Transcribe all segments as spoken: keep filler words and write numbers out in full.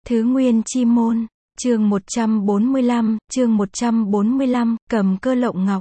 Thứ Nguyên Chi Môn, chương một trăm bốn mươi lăm, chương một trăm bốn mươi lăm, cầm cơ lộng ngọc.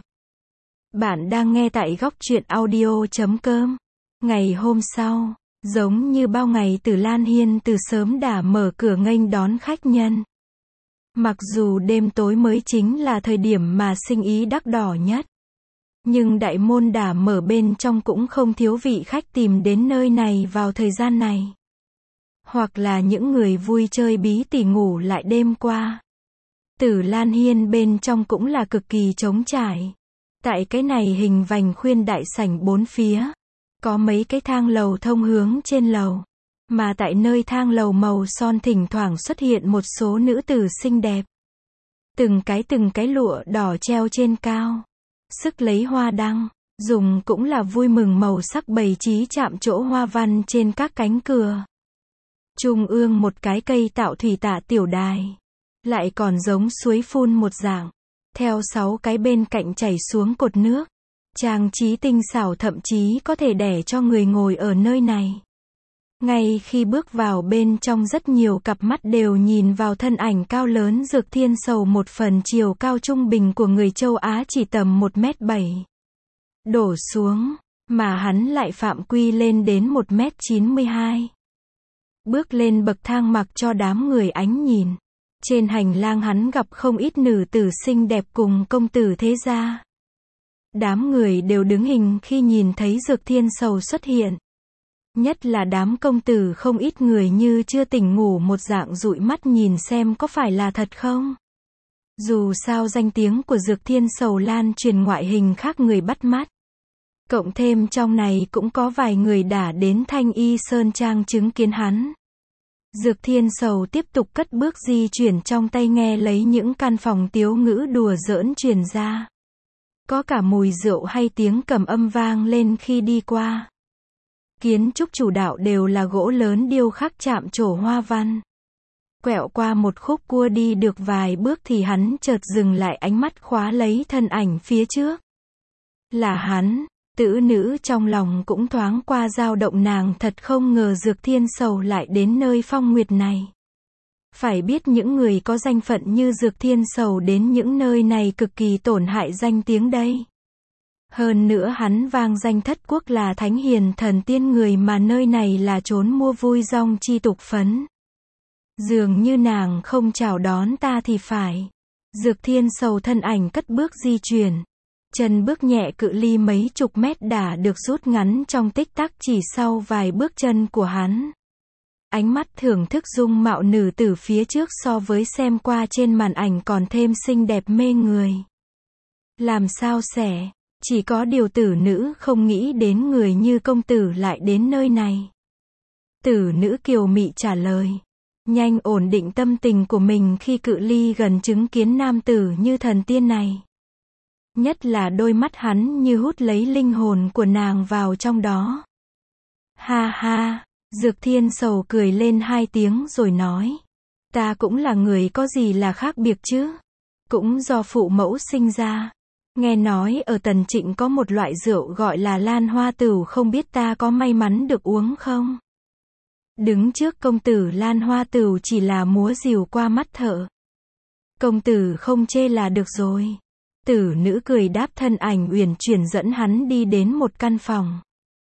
Bạn đang nghe tại góc truyện audio chấm com. Ngày hôm sau, giống như bao ngày Tử Lan Hiên từ sớm đã mở cửa nghênh đón khách nhân. Mặc dù đêm tối mới chính là thời điểm mà sinh ý đắc đỏ nhất, nhưng đại môn đã mở, bên trong cũng không thiếu vị khách tìm đến nơi này vào thời gian này. Hoặc là những người vui chơi bí tỉ ngủ lại đêm qua. Tử Lan Hiên bên trong cũng là cực kỳ trống trải. Tại cái này hình vành khuyên đại sảnh bốn phía, có mấy cái thang lầu thông hướng trên lầu. Mà tại nơi thang lầu màu son thỉnh thoảng xuất hiện một số nữ tử xinh đẹp. Từng cái từng cái lụa đỏ treo trên cao. Sức lấy hoa đăng, dùng cũng là vui mừng màu sắc bày trí chạm trổ hoa văn trên các cánh cửa. Trung ương một cái cây tạo thủy tạ tiểu đài. Lại còn giống suối phun một dạng. Theo sáu cái bên cạnh chảy xuống cột nước. Trang trí tinh xảo, thậm chí có thể để cho người ngồi ở nơi này. Ngay khi bước vào bên trong, rất nhiều cặp mắt đều nhìn vào thân ảnh cao lớn Dược Thiên Sầu. Một phần chiều cao trung bình của người châu Á chỉ tầm một mét bảy. Đổ xuống, mà hắn lại phạm quy lên đến một mét chín mươi hai. Bước lên bậc thang mặc cho đám người ánh nhìn. Trên hành lang hắn gặp không ít nữ tử xinh đẹp cùng công tử thế gia. Đám người đều đứng hình khi nhìn thấy Dược Thiên Sầu xuất hiện. Nhất là đám công tử, không ít người như chưa tỉnh ngủ một dạng dụi mắt nhìn xem có phải là thật không. Dù sao danh tiếng của Dược Thiên Sầu lan truyền ngoại hình khác người bắt mắt. Cộng thêm trong này cũng có vài người đã đến Thanh Y Sơn Trang chứng kiến hắn. Dược Thiên Sầu tiếp tục cất bước di chuyển trong tay, nghe lấy những căn phòng tiếu ngữ đùa giỡn truyền ra. Có cả mùi rượu hay tiếng cầm âm vang lên khi đi qua. Kiến trúc chủ đạo đều là gỗ lớn điêu khắc chạm trổ hoa văn. Quẹo qua một khúc cua đi được vài bước thì hắn chợt dừng lại, ánh mắt khóa lấy thân ảnh phía trước. Là hắn. Tử nữ trong lòng cũng thoáng qua dao động, nàng thật không ngờ Dược Thiên Sầu lại đến nơi phong nguyệt này. Phải biết những người có danh phận như Dược Thiên Sầu đến những nơi này cực kỳ tổn hại danh tiếng đây. Hơn nữa hắn vang danh thất quốc là thánh hiền thần tiên người, mà nơi này là trốn mua vui rong chi tục phấn. Dường như nàng không chào đón ta thì phải. Dược Thiên Sầu thân ảnh cất bước di chuyển. Chân bước nhẹ, cự ly mấy chục mét đã được rút ngắn trong tích tắc, chỉ sau vài bước chân của hắn. Ánh mắt thưởng thức dung mạo nữ tử phía trước so với xem qua trên màn ảnh còn thêm xinh đẹp mê người. Làm sao xẻ, chỉ có điều tử nữ không nghĩ đến người như công tử lại đến nơi này. Tử nữ kiều mị trả lời. Nhanh ổn định tâm tình của mình khi cự ly gần chứng kiến nam tử như thần tiên này. Nhất là đôi mắt hắn như hút lấy linh hồn của nàng vào trong đó. Ha ha, Dược Thiên Sầu cười lên hai tiếng rồi nói. Ta cũng là người, có gì là khác biệt chứ? Cũng do phụ mẫu sinh ra. Nghe nói ở Tần Trịnh có một loại rượu gọi là Lan Hoa Tửu, không biết ta có may mắn được uống không? Đứng trước công tử, Lan Hoa Tửu chỉ là múa rìu qua mắt thợ. Công tử không chê là được rồi. Tử nữ cười đáp, thân ảnh uyển chuyển dẫn hắn đi đến một căn phòng.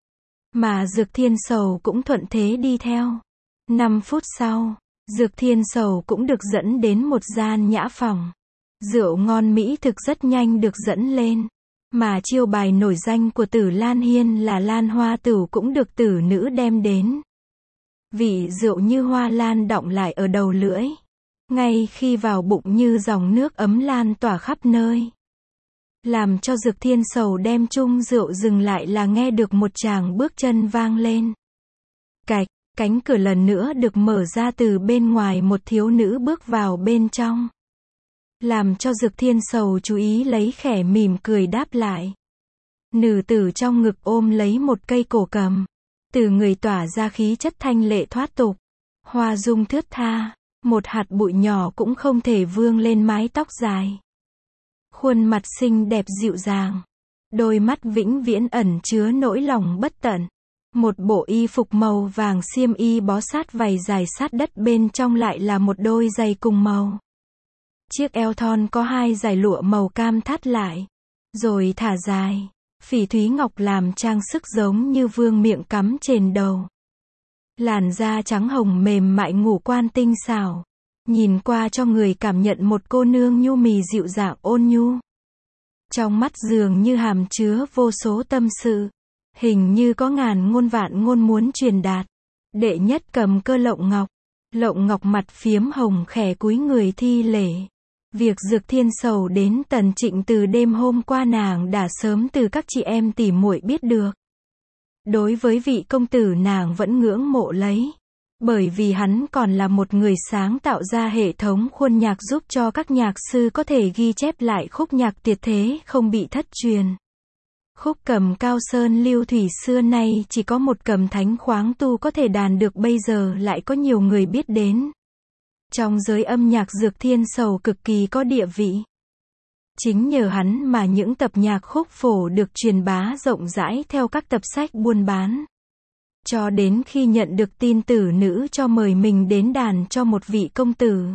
Mà Dược Thiên Sầu cũng thuận thế đi theo. Năm phút sau, Dược Thiên Sầu cũng được dẫn đến một gian nhã phòng. Rượu ngon mỹ thực rất nhanh được dẫn lên. Mà chiêu bài nổi danh của Tử Lan Hiên là Lan Hoa Tửu cũng được tử nữ đem đến. Vị rượu như hoa lan đọng lại ở đầu lưỡi. Ngay khi vào bụng như dòng nước ấm lan tỏa khắp nơi. Làm cho Dược Thiên Sầu đem chung rượu dừng lại là nghe được một tràng bước chân vang lên. Cạch, cánh cửa lần nữa được mở ra, từ bên ngoài một thiếu nữ bước vào bên trong. Làm cho Dược Thiên Sầu chú ý lấy, khẽ mỉm cười đáp lại. Nữ tử trong ngực ôm lấy một cây cổ cầm. Từ người tỏa ra khí chất thanh lệ thoát tục. Hoa dung thướt tha, một hạt bụi nhỏ cũng không thể vương lên mái tóc dài. Khuôn mặt xinh đẹp dịu dàng. Đôi mắt vĩnh viễn ẩn chứa nỗi lòng bất tận. Một bộ y phục màu vàng xiêm y bó sát vảy dài sát đất, bên trong lại là một đôi giày cùng màu. Chiếc eo thon có hai dải lụa màu cam thắt lại, rồi thả dài. Phỉ thúy ngọc làm trang sức giống như vương miện cắm trên đầu. Làn da trắng hồng mềm mại, ngũ quan tinh xảo. Nhìn qua cho người cảm nhận một cô nương nhu mì dịu dàng ôn nhu. Trong mắt dường như hàm chứa vô số tâm sự. Hình như có ngàn ngôn vạn ngôn muốn truyền đạt. Đệ nhất cầm cơ Lộng Ngọc. Lộng Ngọc mặt phiếm hồng khẽ cúi người thi lễ. Việc Dược Thiên Sầu đến Tần Trịnh từ đêm hôm qua nàng đã sớm từ các chị em tỉ muội biết được. Đối với vị công tử nàng vẫn ngưỡng mộ lấy. Bởi vì hắn còn là một người sáng tạo ra hệ thống khuôn nhạc giúp cho các nhạc sư có thể ghi chép lại khúc nhạc tuyệt thế không bị thất truyền. Khúc cầm Cao Sơn Lưu Thủy xưa nay chỉ có một cầm thánh khoáng tu có thể đàn được, bây giờ lại có nhiều người biết đến. Trong giới âm nhạc Dược Thiên Sầu cực kỳ có địa vị. Chính nhờ hắn mà những tập nhạc khúc phổ được truyền bá rộng rãi theo các tập sách buôn bán. Cho đến khi nhận được tin tử nữ cho mời mình đến đàn cho một vị công tử.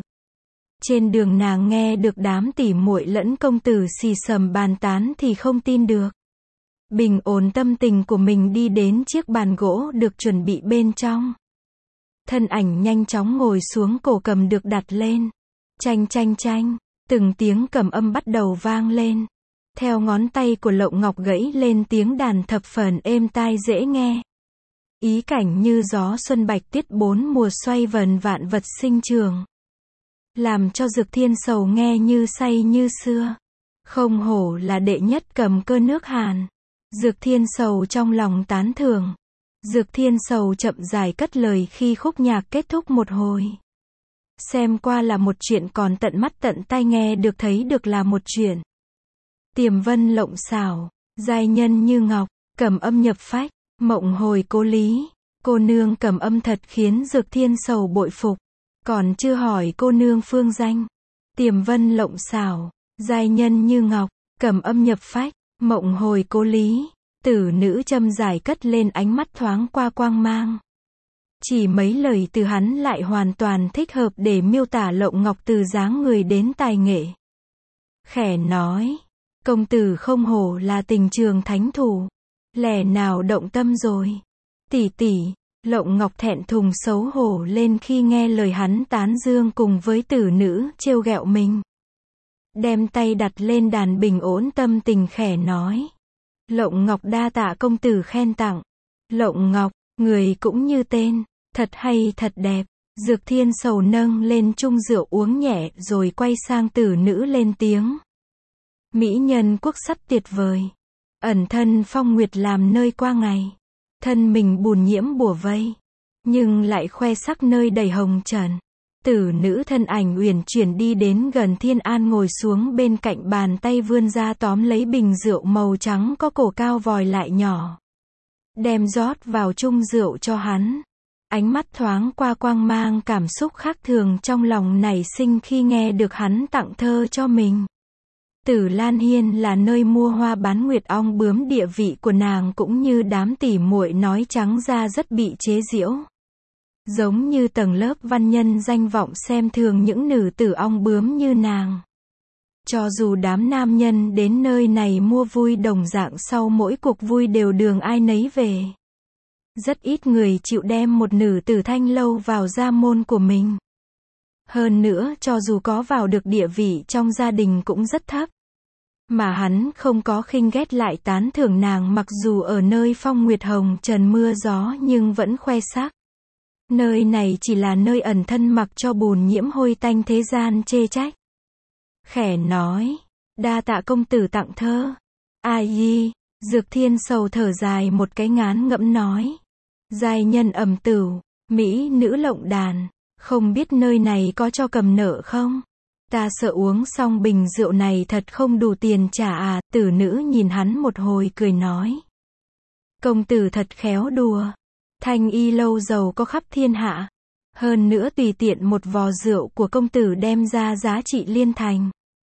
Trên đường nàng nghe được đám tỉ muội lẫn công tử xì xầm bàn tán thì không tin được. Bình ổn tâm tình của mình đi đến chiếc bàn gỗ được chuẩn bị bên trong. Thân ảnh nhanh chóng ngồi xuống, cổ cầm được đặt lên. Chanh chanh chanh, từng tiếng cầm âm bắt đầu vang lên. Theo ngón tay của Lộng Ngọc gãy lên tiếng đàn thập phần êm tai dễ nghe. Ý cảnh như gió xuân bạch tiết bốn mùa xoay vần vạn vật sinh trường. Làm cho Dược Thiên Sầu nghe như say như xưa. Không hổ là đệ nhất cầm cơ nước Hàn. Dược Thiên Sầu trong lòng tán thưởng. Dược Thiên Sầu chậm rãi cất lời khi khúc nhạc kết thúc một hồi. Xem qua là một chuyện, còn tận mắt tận tai nghe được thấy được là một chuyện. Tiềm vân lộng xảo, giai nhân như ngọc, cầm âm nhập phách, mộng hồi cố lý. Cô nương cầm âm thật khiến Dược Thiên Sầu bội phục. Còn chưa hỏi cô nương phương danh. Tiềm vân lộng xảo, giai nhân như ngọc, cầm âm nhập phách, mộng hồi cố lý. Tử nữ châm giải cất lên, ánh mắt thoáng qua quang mang. Chỉ mấy lời từ hắn lại hoàn toàn thích hợp để miêu tả Lộng Ngọc từ dáng người đến tài nghệ. Khẽ nói, công tử không hổ là tình trường thánh thủ. Lẽ nào động tâm rồi? Tỷ tỷ. Lộng Ngọc thẹn thùng xấu hổ lên khi nghe lời hắn tán dương cùng với tử nữ trêu ghẹo mình. Đem tay đặt lên đàn bình ổn tâm tình, khẽ nói. Lộng Ngọc đa tạ công tử khen tặng. Lộng Ngọc, người cũng như tên, thật hay thật đẹp. Dược Thiên Sầu nâng lên chung rượu uống nhẹ rồi quay sang tử nữ lên tiếng. Mỹ nhân quốc sắc tuyệt vời. Ẩn thân phong nguyệt làm nơi qua ngày. Thân mình bùn nhiễm bùa vây. Nhưng lại khoe sắc nơi đầy hồng trần. Tử nữ thân ảnh uyển chuyển đi đến gần Thiên An, ngồi xuống bên cạnh bàn, tay vươn ra tóm lấy bình rượu màu trắng có cổ cao vòi lại nhỏ. Đem rót vào chung rượu cho hắn. Ánh mắt thoáng qua quang mang cảm xúc khác thường trong lòng nảy sinh khi nghe được hắn tặng thơ cho mình. Tử Lan Hiên là nơi mua hoa bán nguyệt ong bướm, địa vị của nàng cũng như đám tỉ muội nói trắng ra rất bị chế giễu. Giống như tầng lớp văn nhân danh vọng xem thường những nữ tử ong bướm như nàng. Cho dù đám nam nhân đến nơi này mua vui đồng dạng sau mỗi cuộc vui đều đường ai nấy về. Rất ít người chịu đem một nữ tử thanh lâu vào gia môn của mình. Hơn nữa cho dù có vào được, địa vị trong gia đình cũng rất thấp. Mà hắn không có khinh ghét lại tán thưởng nàng, mặc dù ở nơi phong nguyệt hồng trần mưa gió nhưng vẫn khoe sắc. Nơi này chỉ là nơi ẩn thân, mặc cho bùn nhiễm hôi tanh thế gian chê trách. Khẽ nói, đa tạ công tử tặng thơ. Ai di, Dược Thiên Sầu thở dài một cái, ngán ngẫm nói. Giai nhân ẩm tửu, mỹ nữ lộng đàn, không biết nơi này có cho cầm nợ không? Ta sợ uống xong bình rượu này thật không đủ tiền trả à. Tử nữ nhìn hắn một hồi cười nói. Công tử thật khéo đùa. Thanh y lâu giàu có khắp thiên hạ. Hơn nữa tùy tiện một vò rượu của công tử đem ra giá trị liên thành.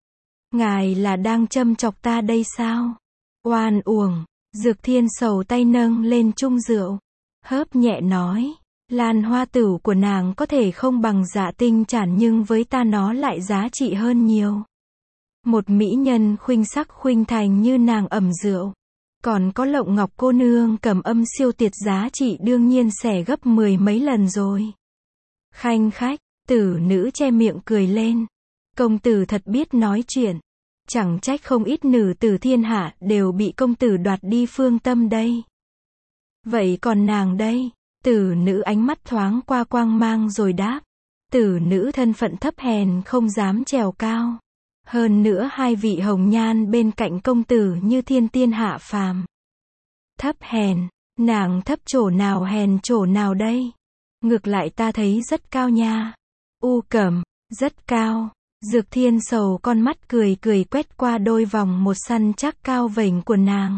Ngài là đang châm chọc ta đây sao? Oan uổng. Dược Thiên Sầu tay nâng lên chung rượu. hớp nhẹ nói, lan hoa tửu của nàng có thể không bằng Dạ Tinh Trản nhưng với ta nó lại giá trị hơn nhiều. Một mỹ nhân khuynh sắc khuynh thành như nàng ẩm rượu. Còn có Lộng Ngọc cô nương cầm âm siêu tiệt giá trị đương nhiên sẽ gấp mười mấy lần rồi. Khanh khách, tử nữ che miệng cười lên. Công tử thật biết nói chuyện. Chẳng trách không ít nữ tử thiên hạ đều bị công tử đoạt đi phương tâm đây. Vậy còn nàng đây? Tử nữ ánh mắt thoáng qua quang mang rồi đáp. Tử nữ thân phận thấp hèn không dám trèo cao. Hơn nữa hai vị hồng nhan bên cạnh công tử như thiên tiên hạ phàm. Thấp hèn, nàng thấp chỗ nào hèn chỗ nào đây? Ngược lại ta thấy rất cao nha. U Cẩm, rất cao. Dược Thiên Sầu con mắt cười cười quét qua đôi vòng một săn chắc cao vểnh của nàng.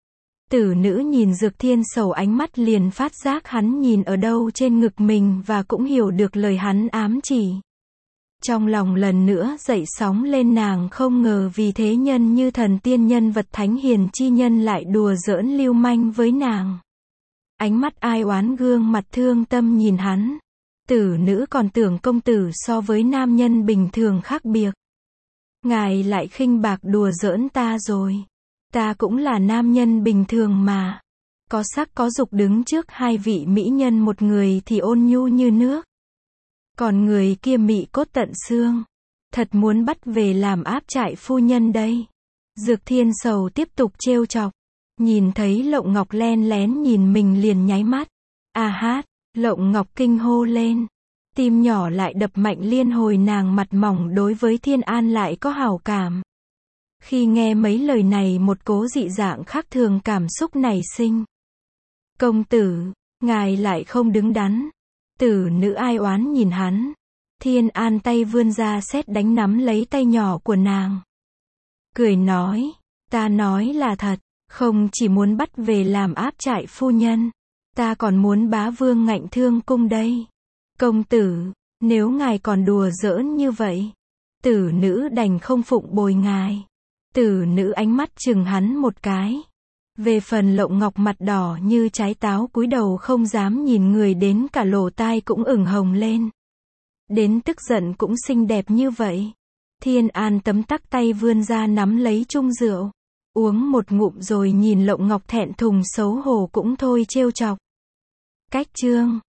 Tử nữ nhìn Dược Thiên Sầu ánh mắt liền phát giác hắn nhìn ở đâu trên ngực mình và cũng hiểu được lời hắn ám chỉ. Trong lòng lần nữa dậy sóng lên nàng không ngờ vì thế nhân như thần tiên nhân vật thánh hiền chi nhân lại đùa giỡn lưu manh với nàng. Ánh mắt ai oán gương mặt thương tâm nhìn hắn. Tử nữ còn tưởng công tử so với nam nhân bình thường khác biệt. Ngài lại khinh bạc đùa giỡn ta rồi. Ta cũng là nam nhân bình thường mà. Có sắc có dục đứng trước hai vị mỹ nhân một người thì ôn nhu như nước. Còn người kia mị cốt tận xương. Thật muốn bắt về làm áp trại phu nhân đây. Dược Thiên Sầu tiếp tục trêu chọc. Nhìn thấy Lộng Ngọc len lén nhìn mình liền nháy mắt. À hát, Lộng Ngọc kinh hô lên. Tim nhỏ lại đập mạnh liên hồi nàng mặt mỏng đối với Thiên An lại có hảo cảm. Khi nghe mấy lời này một cố dị dạng khác thường cảm xúc nảy sinh. Công tử, ngài lại không đứng đắn. Tử nữ ai oán nhìn hắn. Thiên An tay vươn ra xét đánh nắm lấy tay nhỏ của nàng. Cười nói, ta nói là thật, không chỉ muốn bắt về làm áp trại phu nhân. Ta còn muốn bá vương ngạnh thương cung đây. Công tử, nếu ngài còn đùa giỡn như vậy. Tử nữ đành không phụng bồi ngài. Tử nữ ánh mắt chừng hắn một cái. Về phần Lộng Ngọc mặt đỏ như trái táo cúi đầu không dám nhìn người đến cả lỗ tai cũng ửng hồng lên. Đến tức giận cũng xinh đẹp như vậy. Thiên An tấm tắc tay vươn ra nắm lấy chung rượu. Uống một ngụm rồi nhìn Lộng Ngọc thẹn thùng xấu hổ cũng thôi trêu chọc. Cách chương